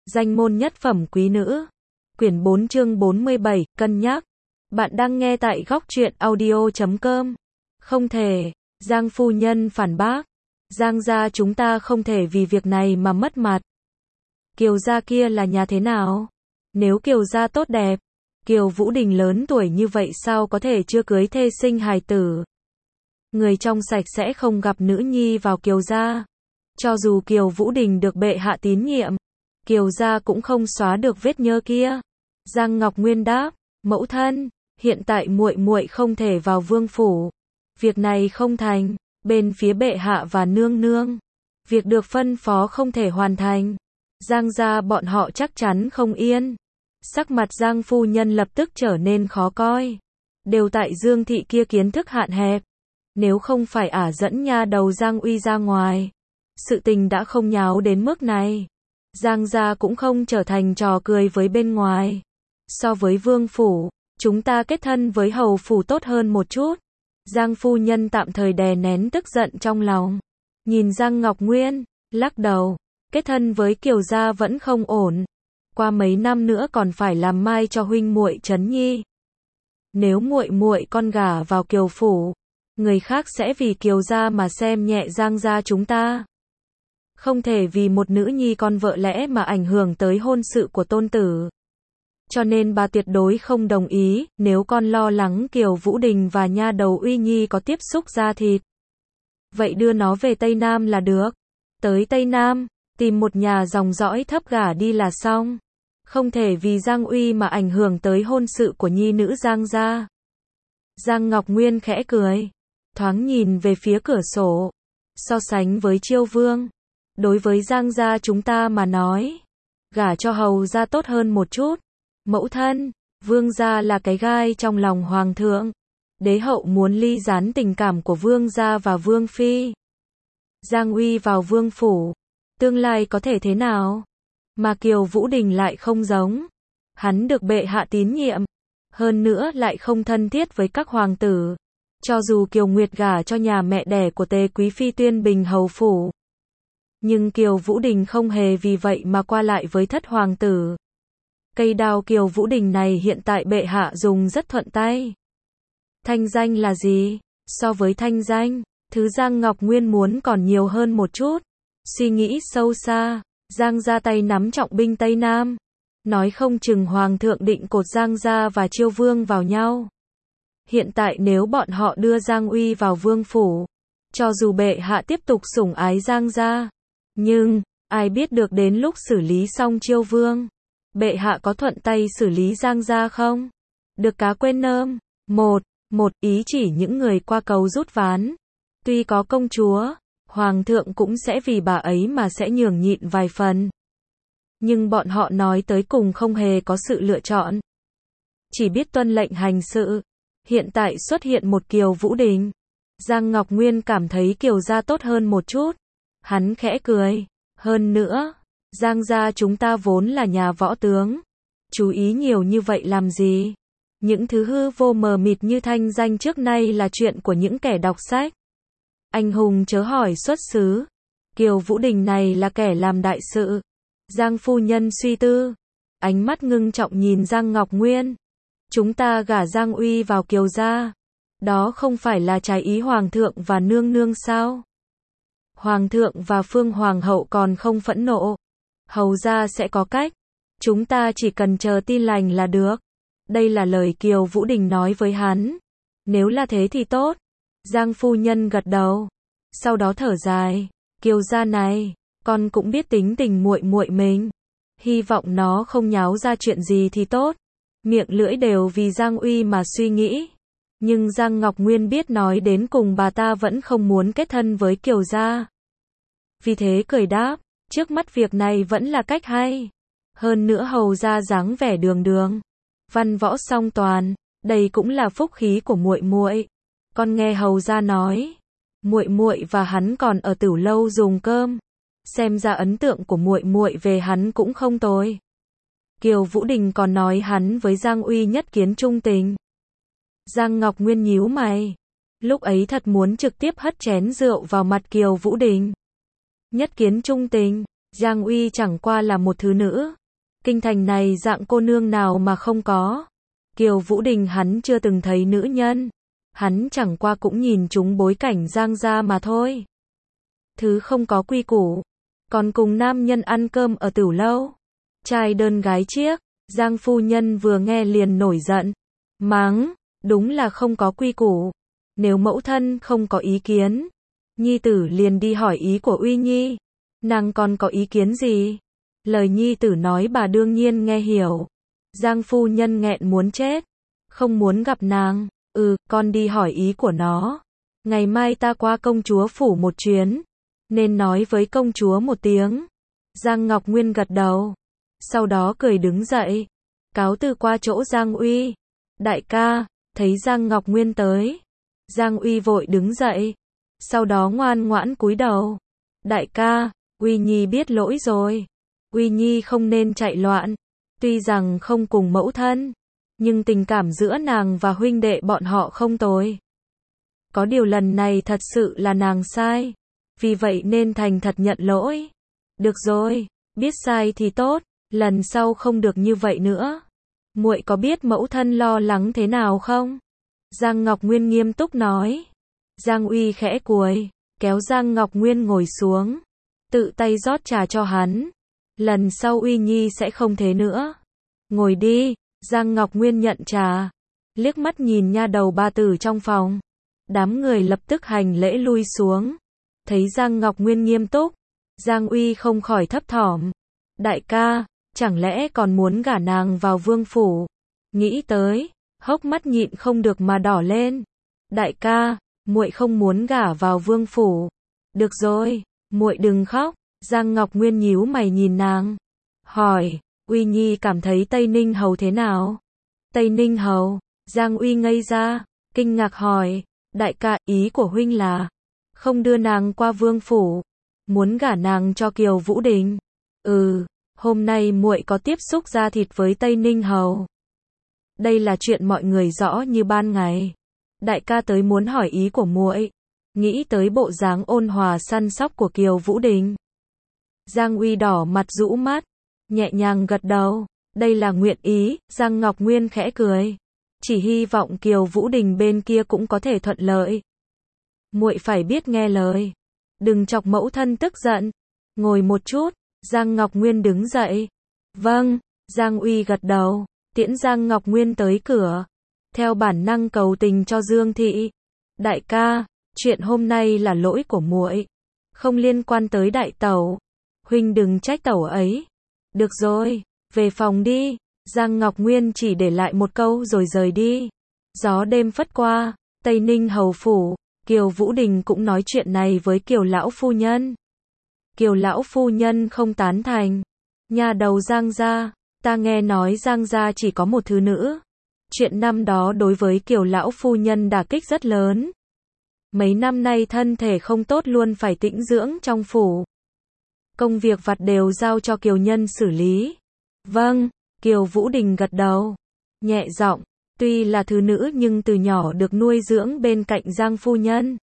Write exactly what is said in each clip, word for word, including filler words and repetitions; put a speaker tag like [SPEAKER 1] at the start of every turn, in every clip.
[SPEAKER 1] Danh môn nhất phẩm quý nữ. Quyển bốn chương bốn mươi bảy, cân nhắc. Bạn đang nghe tại góc truyện audio chấm com. Không thể, Giang phu nhân phản bác. Giang gia chúng ta không thể vì việc này mà mất mặt. Kiều gia kia là nhà thế nào? Nếu Kiều gia tốt đẹp, Kiều Vũ Đình lớn tuổi như vậy sao có thể chưa cưới thê sinh hài tử? Người trong sạch sẽ không gặp nữ nhi vào Kiều gia. Cho dù Kiều Vũ Đình được bệ hạ tín nhiệm, Kiều gia cũng không xóa được vết nhơ kia. Giang Ngọc Nguyên đáp, mẫu thân, hiện tại muội muội không thể vào vương phủ. Việc này không thành, bên phía bệ hạ và nương nương. Việc được phân phó không thể hoàn thành. Giang gia bọn họ chắc chắn không yên. Sắc mặt Giang phu nhân lập tức trở nên khó coi. Đều tại Dương thị kia kiến thức hạn hẹp. Nếu không phải ả dẫn nha đầu Giang Uy ra ngoài, sự tình đã không nháo đến mức này. Giang gia cũng không trở thành trò cười với bên ngoài. So với vương phủ, chúng ta kết thân với hầu phủ tốt hơn một chút. Giang phu nhân tạm thời đè nén tức giận trong lòng. Nhìn Giang Ngọc Nguyên, lắc đầu, kết thân với Kiều gia vẫn không ổn. Qua mấy năm nữa còn phải làm mai cho huynh muội Trấn Nhi. Nếu muội muội con gả vào Kiều phủ, người khác sẽ vì Kiều gia mà xem nhẹ Giang gia chúng ta. Không thể vì một nữ nhi con vợ lẽ mà ảnh hưởng tới hôn sự của tôn tử. Cho nên bà tuyệt đối không đồng ý, nếu con lo lắng Kiều Vũ Đình và nha đầu Uy Nhi có tiếp xúc da thịt. Vậy đưa nó về Tây Nam là được. Tới Tây Nam, tìm một nhà dòng dõi thấp gả đi là xong. Không thể vì Giang Uy mà ảnh hưởng tới hôn sự của nhi nữ Giang gia. Giang Ngọc Nguyên khẽ cười, thoáng nhìn về phía cửa sổ. So sánh với Chiêu Vương, đối với Giang gia chúng ta mà nói, gả cho hầu gia tốt hơn một chút. Mẫu thân, vương gia là cái gai trong lòng hoàng thượng. Đế hậu muốn ly gián tình cảm của vương gia và vương phi. Giang Uy vào vương phủ, tương lai có thể thế nào? Mà Kiều Vũ Đình lại không giống. Hắn được bệ hạ tín nhiệm, hơn nữa lại không thân thiết với các hoàng tử. Cho dù Kiều Nguyệt gả cho nhà mẹ đẻ của Tề Quý Phi Tuyên Bình hầu phủ, nhưng Kiều Vũ Đình không hề vì vậy mà qua lại với thất hoàng tử. Cây đao Kiều Vũ Đình này hiện tại bệ hạ dùng rất thuận tay. Thanh danh là gì? So với thanh danh, thứ Giang Ngọc Nguyên muốn còn nhiều hơn một chút. Suy nghĩ sâu xa, Giang gia tay nắm trọng binh Tây Nam. Nói không chừng hoàng thượng định cột Giang gia và Chiêu Vương vào nhau. Hiện tại nếu bọn họ đưa Giang Uy vào vương phủ, cho dù bệ hạ tiếp tục sủng ái Giang gia, nhưng ai biết được đến lúc xử lý xong Chiêu Vương, bệ hạ có thuận tay xử lý Giang gia không? Được cá quên nơm. Một, một ý chỉ những người qua cầu rút ván. Tuy có công chúa, hoàng thượng cũng sẽ vì bà ấy mà sẽ nhường nhịn vài phần. Nhưng bọn họ nói tới cùng không hề có sự lựa chọn. Chỉ biết tuân lệnh hành sự. Hiện tại xuất hiện một Kiều Vũ Đình. Giang Ngọc Nguyên cảm thấy Kiều gia tốt hơn một chút. Hắn khẽ cười. Hơn nữa, Giang gia chúng ta vốn là nhà võ tướng. Chú ý nhiều như vậy làm gì? Những thứ hư vô mờ mịt như thanh danh trước nay là chuyện của những kẻ đọc sách. Anh hùng chớ hỏi xuất xứ. Kiều Vũ Đình này là kẻ làm đại sự. Giang phu nhân suy tư, ánh mắt ngưng trọng nhìn Giang Ngọc Nguyên. Chúng ta gả Giang Uy vào Kiều gia, đó không phải là trái ý hoàng thượng và nương nương sao? Hoàng thượng và Phương hoàng hậu còn không phẫn nộ, hầu gia sẽ có cách. Chúng ta chỉ cần chờ tin lành là được. Đây là lời Kiều Vũ Đình nói với hắn. Nếu là thế thì tốt. Giang phu nhân gật đầu, sau đó thở dài. Kiều gia này, con cũng biết tính tình muội muội mình, hy vọng nó không nháo ra chuyện gì thì tốt. Miệng lưỡi đều vì Giang Uy mà suy nghĩ. Nhưng Giang Ngọc Nguyên biết nói đến cùng bà ta vẫn không muốn kết thân với Kiều gia. Vì thế cười đáp, trước mắt việc này vẫn là cách hay. Hơn nữa hầu gia dáng vẻ đường đường, văn võ song toàn, đây cũng là phúc khí của muội muội. Con nghe hầu gia nói, muội muội và hắn còn ở Tửu lâu dùng cơm. Xem ra ấn tượng của muội muội về hắn cũng không tồi. Kiều Vũ Đình còn nói hắn với Giang Uy nhất kiến trung tình. Giang Ngọc Nguyên nhíu mày, lúc ấy thật muốn trực tiếp hất chén rượu vào mặt Kiều Vũ Đình. Nhất kiến trung tình, Giang Uy chẳng qua là một thứ nữ. Kinh thành này dạng cô nương nào mà không có. Kiều Vũ Đình hắn chưa từng thấy nữ nhân. Hắn chẳng qua cũng nhìn chúng bối cảnh Giang gia mà thôi. Thứ không có quy củ. Còn cùng nam nhân ăn cơm ở tửu lâu. Trai đơn gái chiếc. Giang phu nhân vừa nghe liền nổi giận. Mắng, đúng là không có quy củ. Nếu mẫu thân không có ý kiến, nhi tử liền đi hỏi ý của Uy Nhi. Nàng còn có ý kiến gì? Lời nhi tử nói bà đương nhiên nghe hiểu. Giang phu nhân nghẹn muốn chết. Không muốn gặp nàng. Ừ, con đi hỏi ý của nó. Ngày mai ta qua công chúa phủ một chuyến. Nên nói với công chúa một tiếng. Giang Ngọc Nguyên gật đầu. Sau đó cười đứng dậy. Cáo từ qua chỗ Giang Uy. Đại ca, thấy Giang Ngọc Nguyên tới. Giang Uy vội đứng dậy. Sau đó ngoan ngoãn cúi đầu. Đại ca, Uy Nhi biết lỗi rồi. Uy Nhi không nên chạy loạn. Tuy rằng không cùng mẫu thân, nhưng tình cảm giữa nàng và huynh đệ bọn họ không tồi. Có điều lần này thật sự là nàng sai. Vì vậy nên thành thật nhận lỗi. Được rồi, biết sai thì tốt, lần sau không được như vậy nữa. Muội có biết mẫu thân lo lắng thế nào không? Giang Ngọc Nguyên nghiêm túc nói. Giang Uy khẽ cúi, kéo Giang Ngọc Nguyên ngồi xuống, tự tay rót trà cho hắn. Lần sau Uy Nhi sẽ không thế nữa. Ngồi đi. Giang Ngọc Nguyên nhận trà, liếc mắt nhìn nha đầu ba tử trong phòng. Đám người lập tức hành lễ lui xuống. Thấy Giang Ngọc Nguyên nghiêm túc, Giang Uy không khỏi thấp thỏm. Đại ca, chẳng lẽ còn muốn gả nàng vào vương phủ? Nghĩ tới, hốc mắt nhịn không được mà đỏ lên. Đại ca, muội không muốn gả vào vương phủ. Được rồi, muội đừng khóc. Giang Ngọc Nguyên nhíu mày nhìn nàng, hỏi, Uy Nhi cảm thấy Tây Ninh Hầu thế nào? Tây Ninh Hầu? Giang Uy ngây ra, kinh ngạc hỏi, đại ca, ý của huynh là không đưa nàng qua vương phủ, muốn gả nàng cho Kiều Vũ Đình. Ừ, hôm nay muội có tiếp xúc da thịt với Tây Ninh Hầu. Đây là chuyện mọi người rõ như ban ngày. Đại ca tới muốn hỏi ý của muội. Nghĩ tới bộ dáng ôn hòa săn sóc của Kiều Vũ Đình. Giang Uy đỏ mặt rũ mắt, nhẹ nhàng gật đầu. Đây là nguyện ý. Giang Ngọc Nguyên khẽ cười. Chỉ hy vọng Kiều Vũ Đình bên kia cũng có thể thuận lợi. Muội phải biết nghe lời, đừng chọc mẫu thân tức giận. Ngồi một chút. Giang Ngọc Nguyên đứng dậy. Vâng. Giang Uy gật đầu, tiễn Giang Ngọc Nguyên tới cửa. Theo bản năng cầu tình cho Dương Thị. Đại ca, chuyện hôm nay là lỗi của muội, không liên quan tới đại tẩu. Huynh đừng trách tẩu ấy. Được rồi, về phòng đi. Giang Ngọc Nguyên chỉ để lại một câu rồi rời đi. Gió đêm phất qua, Tây Ninh Hầu phủ, Kiều Vũ Đình cũng nói chuyện này với Kiều lão phu nhân. Kiều lão phu nhân không tán thành. Nhà đầu Giang gia, ta nghe nói Giang gia chỉ có một thứ nữ. Chuyện năm đó đối với Kiều lão phu nhân đả kích rất lớn. Mấy năm nay thân thể không tốt luôn phải tĩnh dưỡng trong phủ. Công việc vặt đều giao cho Kiều nhân xử lý. Vâng, Kiều Vũ Đình gật đầu, nhẹ giọng, tuy là thứ nữ nhưng từ nhỏ được nuôi dưỡng bên cạnh Giang phu nhân.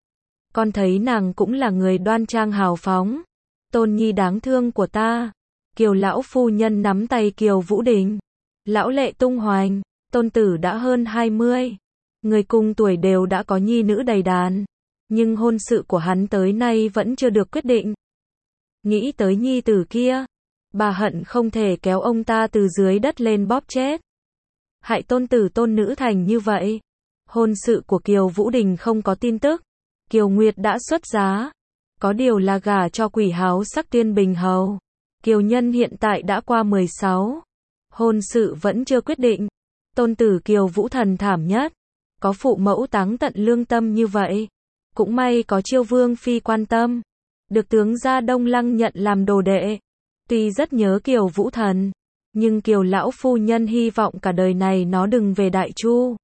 [SPEAKER 1] Con thấy nàng cũng là người đoan trang hào phóng. Tôn nhi đáng thương của ta. Kiều lão phu nhân nắm tay Kiều Vũ Đình. Lão lệ tung hoành, tôn tử đã hơn hai mươi. Người cùng tuổi đều đã có nhi nữ đầy đàn. Nhưng hôn sự của hắn tới nay vẫn chưa được quyết định. Nghĩ tới nhi tử kia, bà hận không thể kéo ông ta từ dưới đất lên bóp chết. Hại tôn tử tôn nữ thành như vậy. Hôn sự của Kiều Vũ Đình không có tin tức. Kiều Nguyệt đã xuất giá. Có điều là gả cho quỷ háo sắc Tiên Bình Hầu. Kiều nhân hiện tại đã qua mười sáu. Hôn sự vẫn chưa quyết định. Tôn tử Kiều Vũ Thần thảm nhất. Có phụ mẫu táng tận lương tâm như vậy. Cũng may có Chiêu Vương phi quan tâm. Được tướng gia Đông Lăng nhận làm đồ đệ. Tuy rất nhớ Kiều Vũ Thần, nhưng Kiều lão phu nhân hy vọng cả đời này nó đừng về Đại Chu.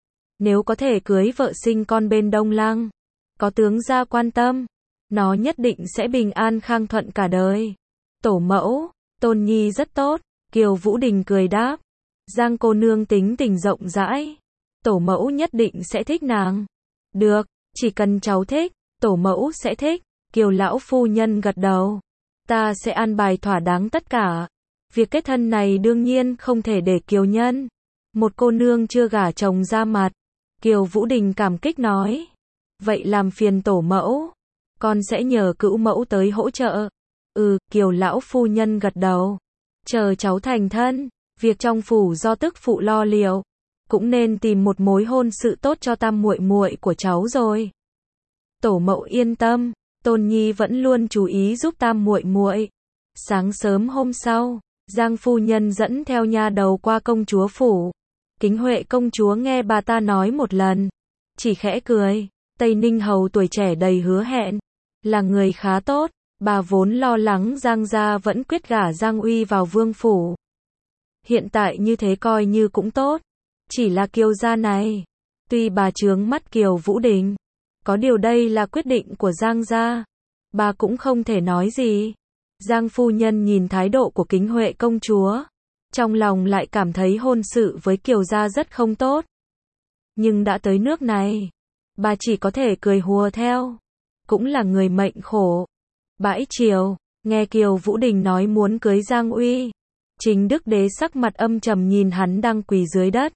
[SPEAKER 1] Nếu có thể cưới vợ sinh con bên Đông Lăng, có tướng gia quan tâm, nó nhất định sẽ bình an khang thuận cả đời. Tổ mẫu, Tôn nhi rất tốt. Kiều Vũ Đình cười đáp. Giang cô nương tính tình rộng rãi, tổ mẫu nhất định sẽ thích nàng. Được, chỉ cần cháu thích, tổ mẫu sẽ thích. Kiều lão phu nhân gật đầu. ta sẽ an bài thỏa đáng tất cả. Việc kết thân này đương nhiên không thể để Kiều Nhân, một cô nương chưa gả chồng ra mặt. Kiều Vũ Đình cảm kích nói. Vậy làm phiền tổ mẫu, con sẽ nhờ cữu mẫu tới hỗ trợ. Ừ, Kiều lão phu nhân gật đầu. Chờ cháu thành thân, việc trong phủ do tức phụ lo liệu, cũng nên tìm một mối hôn sự tốt cho tam muội muội của cháu rồi. Tổ mẫu yên tâm, Tôn Nhi vẫn luôn chú ý giúp tam muội muội. Sáng sớm hôm sau, Giang phu nhân dẫn theo nha đầu qua công chúa phủ. Kính Huệ công chúa nghe bà ta nói một lần, chỉ khẽ cười. Tây Ninh hầu tuổi trẻ đầy hứa hẹn, là người khá tốt. Bà vốn lo lắng Giang gia vẫn quyết gả Giang Uy vào vương phủ. Hiện tại như thế coi như cũng tốt. Chỉ là Kiều gia này, tuy bà chướng mắt Kiều Vũ Đình, có điều đây là quyết định của Giang gia, bà cũng không thể nói gì. Giang phu nhân nhìn thái độ của Kính Huệ công chúa, trong lòng lại cảm thấy hôn sự với Kiều gia rất không tốt. Nhưng đã tới nước này, bà chỉ có thể cười hùa theo, cũng là người mệnh khổ. Bãi chiều, nghe Kiều Vũ Đình nói muốn cưới Giang Uy, Chính Đức Đế sắc mặt âm trầm nhìn hắn đang quỳ dưới đất.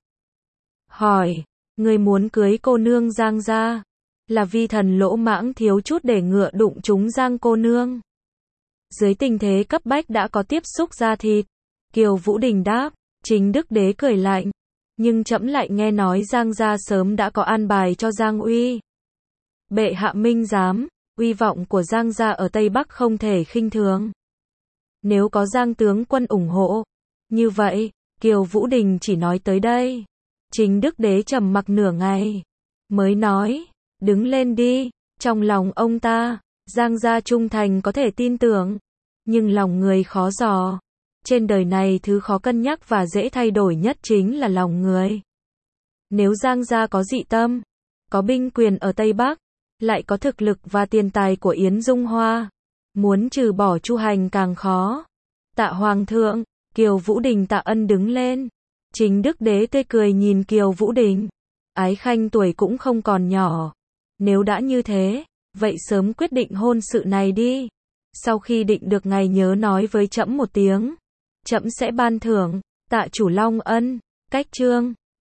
[SPEAKER 1] Hỏi, người muốn cưới cô nương Giang gia, là vi thần lỗ mãng thiếu chút để ngựa đụng trúng Giang cô nương. Dưới tình thế cấp bách đã có tiếp xúc da thịt. Kiều Vũ Đình đáp. Chính Đức Đế cười lạnh. Nhưng trẫm lại nghe nói Giang gia sớm đã có an bài cho Giang Uy. Bệ hạ minh giám, uy vọng của Giang gia ở Tây Bắc không thể khinh thường. Nếu có Giang tướng quân ủng hộ, như vậy, Kiều Vũ Đình chỉ nói tới đây. Chính Đức Đế trầm mặc nửa ngày, mới nói, đứng lên đi. Trong lòng ông ta, Giang gia trung thành có thể tin tưởng, nhưng lòng người khó dò. Trên đời này thứ khó cân nhắc và dễ thay đổi nhất chính là lòng người. Nếu Giang gia có dị tâm, có binh quyền ở Tây Bắc, lại có thực lực và tiền tài của Yến Dung Hoa, muốn trừ bỏ Chu Hành càng khó. Tạ Hoàng thượng, Kiều Vũ Đình tạ ân đứng lên. Chính Đức Đế tươi cười nhìn Kiều Vũ Đình. Ái khanh tuổi cũng không còn nhỏ. Nếu đã như thế, vậy sớm quyết định hôn sự này đi. Sau khi định được ngày nhớ nói với trẫm một tiếng. Trẫm sẽ ban thưởng. Tạ chủ Long ân. Cách chương